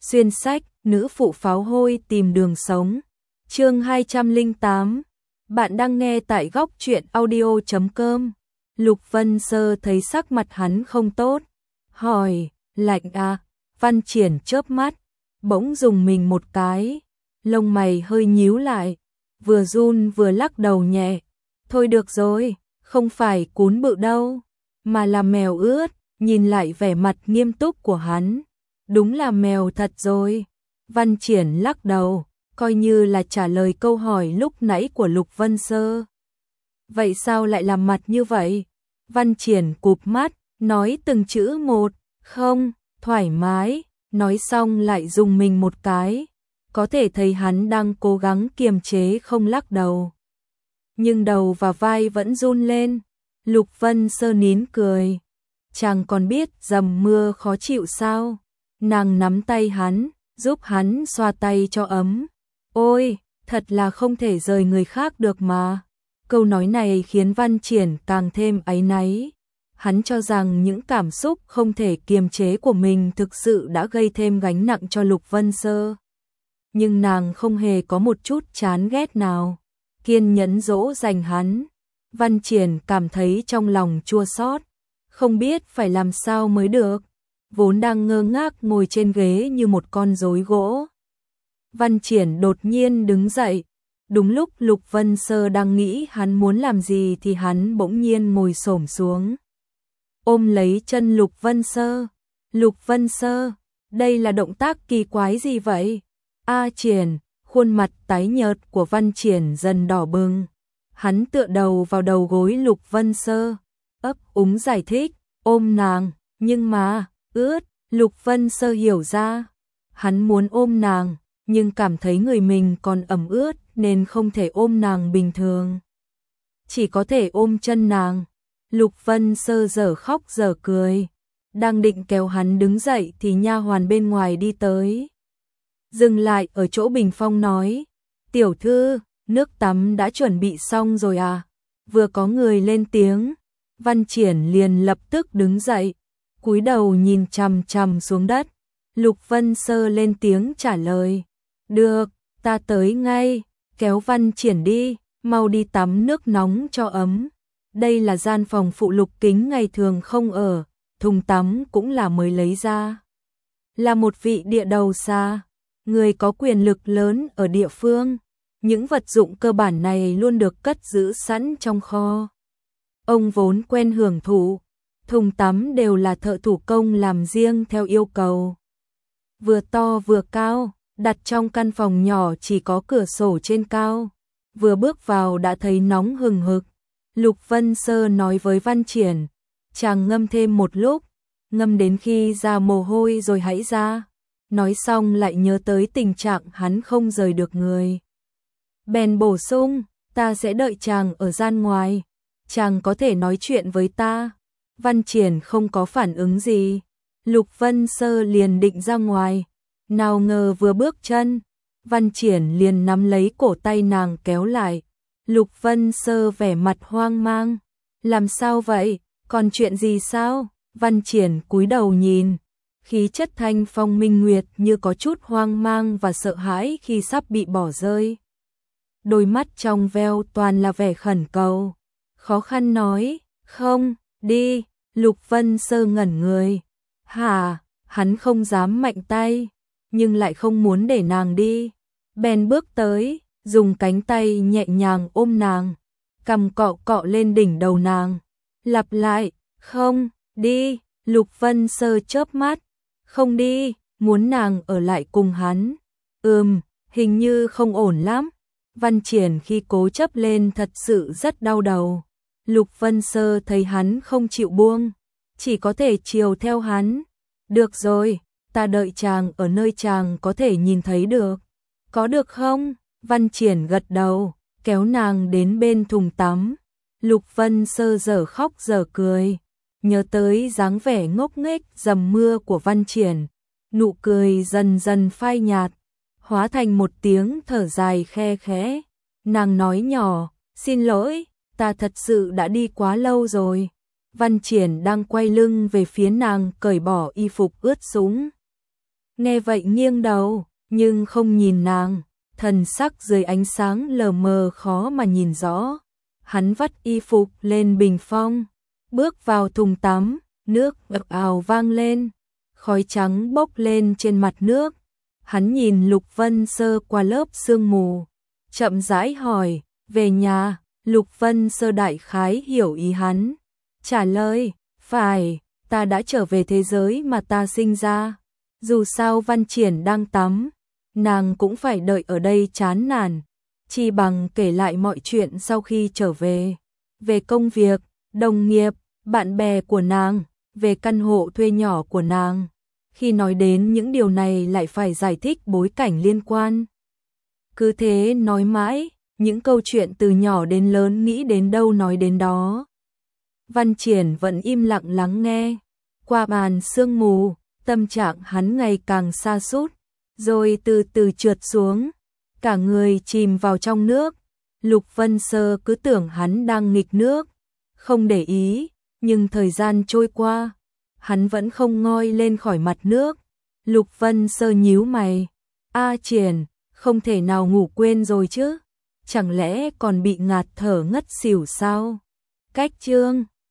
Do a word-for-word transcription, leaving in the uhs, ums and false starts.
Xuyên sách, nữ phụ pháo hôi tìm đường sống. Chương hai trăm lẻ tám. Bạn đang nghe tại góc truyện audio chấm com. Lục Vân Sơ thấy sắc mặt hắn không tốt, hỏi, lạnh à? Văn Triển chớp mắt, bỗng dùng mình một cái, lông mày hơi nhíu lại, vừa run vừa lắc đầu nhẹ. Thôi được rồi, không phải cún bự đâu, mà là mèo ướt. Nhìn lại vẻ mặt nghiêm túc của hắn, đúng là mèo thật rồi. Văn Triển lắc đầu, coi như là trả lời câu hỏi lúc nãy của Lục Vân Sơ. Vậy sao lại làm mặt như vậy? Văn Triển cụp mắt, nói từng chữ một, không, thoải mái, nói xong lại dùng mình một cái. Có thể thấy hắn đang cố gắng kiềm chế không lắc đầu. Nhưng đầu và vai vẫn run lên. Lục Vân Sơ nín cười. Chàng còn biết dầm mưa khó chịu sao? Nàng nắm tay hắn, giúp hắn xoa tay cho ấm. Ôi, thật là không thể rời người khác được mà. Câu nói này khiến Văn Triển càng thêm áy náy. Hắn cho rằng những cảm xúc không thể kiềm chế của mình thực sự đã gây thêm gánh nặng cho Lục Vân Sơ. Nhưng nàng không hề có một chút chán ghét nào. Kiên nhẫn dỗ dành hắn. Văn Triển cảm thấy trong lòng chua xót, không biết phải làm sao mới được, vốn đang ngơ ngác ngồi trên ghế như một con rối gỗ. Văn Triển đột nhiên đứng dậy, đúng lúc Lục Vân Sơ đang nghĩ hắn muốn làm gì thì hắn bỗng nhiên ngồi xổm xuống, ôm lấy chân Lục Vân Sơ. Lục Vân Sơ, đây là động tác kỳ quái gì vậy? A Triển, khuôn mặt tái nhợt của Văn Triển dần đỏ bừng, hắn tựa đầu vào đầu gối Lục Vân Sơ, ấp úng giải thích, ôm nàng, nhưng mà, ướt. Lục Vân Sơ hiểu ra, hắn muốn ôm nàng, nhưng cảm thấy người mình còn ẩm ướt nên không thể ôm nàng bình thường. Chỉ có thể ôm chân nàng. Lục Vân Sơ dở khóc dở cười, đang định kéo hắn đứng dậy thì nha hoàn bên ngoài đi tới. Dừng lại ở chỗ bình phong nói, tiểu thư, nước tắm đã chuẩn bị xong rồi à? Vừa có người lên tiếng, Văn Triển liền lập tức đứng dậy, cúi đầu nhìn chằm chằm xuống đất. Lục Vân Sơ lên tiếng trả lời, được, ta tới ngay. Kéo Văn Triển đi, mau đi tắm nước nóng cho ấm. Đây là gian phòng phụ Lục Kính ngày thường không ở, thùng tắm cũng là mới lấy ra. Là một vị địa đầu xa, người có quyền lực lớn ở địa phương, những vật dụng cơ bản này luôn được cất giữ sẵn trong kho. Ông vốn quen hưởng thụ, thùng tắm đều là thợ thủ công làm riêng theo yêu cầu. Vừa to vừa cao, đặt trong căn phòng nhỏ chỉ có cửa sổ trên cao. Vừa bước vào đã thấy nóng hừng hực. Lục Vân Sơ nói với Văn Triển, chàng ngâm thêm một lúc, ngâm đến khi ra mồ hôi rồi hãy ra. Nói xong lại nhớ tới tình trạng hắn không rời được người. Bèn bổ sung, ta sẽ đợi chàng ở gian ngoài. Chàng có thể nói chuyện với ta. Văn Triển không có phản ứng gì. Lục Vân Sơ liền định ra ngoài. Nào ngờ vừa bước chân, Văn Triển liền nắm lấy cổ tay nàng kéo lại. Lục Vân Sơ vẻ mặt hoang mang. Làm sao vậy? Còn chuyện gì sao? Văn Triển cúi đầu nhìn. Khí chất thanh phong minh nguyệt như có chút hoang mang và sợ hãi khi sắp bị bỏ rơi. Đôi mắt trong veo toàn là vẻ khẩn cầu. Khó khăn nói, không, đi. Lục Vân Sơ ngẩn người. Hả? Hắn không dám mạnh tay, nhưng lại không muốn để nàng đi. Bèn bước tới, dùng cánh tay nhẹ nhàng ôm nàng, cầm cọ cọ lên đỉnh đầu nàng. Lặp lại, không, đi. Lục Vân Sơ chớp mắt, không đi, muốn nàng ở lại cùng hắn. Ừm, hình như không ổn lắm. Văn Triển khi cố chấp lên thật sự rất đau đầu. Lục Vân Sơ thấy hắn không chịu buông, chỉ có thể chiều theo hắn. Được rồi, ta đợi chàng ở nơi chàng có thể nhìn thấy được. Có được không? Văn Triển gật đầu, kéo nàng đến bên thùng tắm. Lục Vân Sơ dở khóc dở cười, nhớ tới dáng vẻ ngốc nghếch dầm mưa của Văn Triển. Nụ cười dần dần phai nhạt, hóa thành một tiếng thở dài khe khẽ. Nàng nói nhỏ, xin lỗi, ta thật sự đã đi quá lâu rồi. Văn Triển đang quay lưng về phía nàng cởi bỏ y phục ướt sũng. nghe vậy nghiêng đầu, nhưng không nhìn nàng, thần sắc dưới ánh sáng lờ mờ khó mà nhìn rõ. Hắn vắt y phục lên bình phong, bước vào thùng tắm, nước ập ào vang lên, khói trắng bốc lên trên mặt nước. Hắn nhìn Lục Vân Sơ qua lớp sương mù, chậm rãi hỏi, về nhà. Lục Vân Sơ đại khái hiểu ý hắn, trả lời, phải, ta đã trở về thế giới mà ta sinh ra. Dù sao Văn Triển đang tắm, nàng cũng phải đợi ở đây chán nản, chi bằng kể lại mọi chuyện sau khi trở về. Về công việc, đồng nghiệp, bạn bè của nàng, về căn hộ thuê nhỏ của nàng. Khi nói đến những điều này lại phải giải thích bối cảnh liên quan. Cứ thế nói mãi, những câu chuyện từ nhỏ đến lớn nghĩ đến đâu nói đến đó. Văn Triển vẫn im lặng lắng nghe. Qua màn sương mù, tâm trạng hắn ngày càng sa sút, rồi từ từ trượt xuống, cả người chìm vào trong nước. Lục Vân Sơ cứ tưởng hắn đang nghịch nước, không để ý, nhưng thời gian trôi qua, hắn vẫn không ngoi lên khỏi mặt nước. Lục Vân Sơ nhíu mày, A Triển, không thể nào ngủ quên rồi chứ? Chẳng lẽ còn bị ngạt thở ngất xỉu sao? Cách chương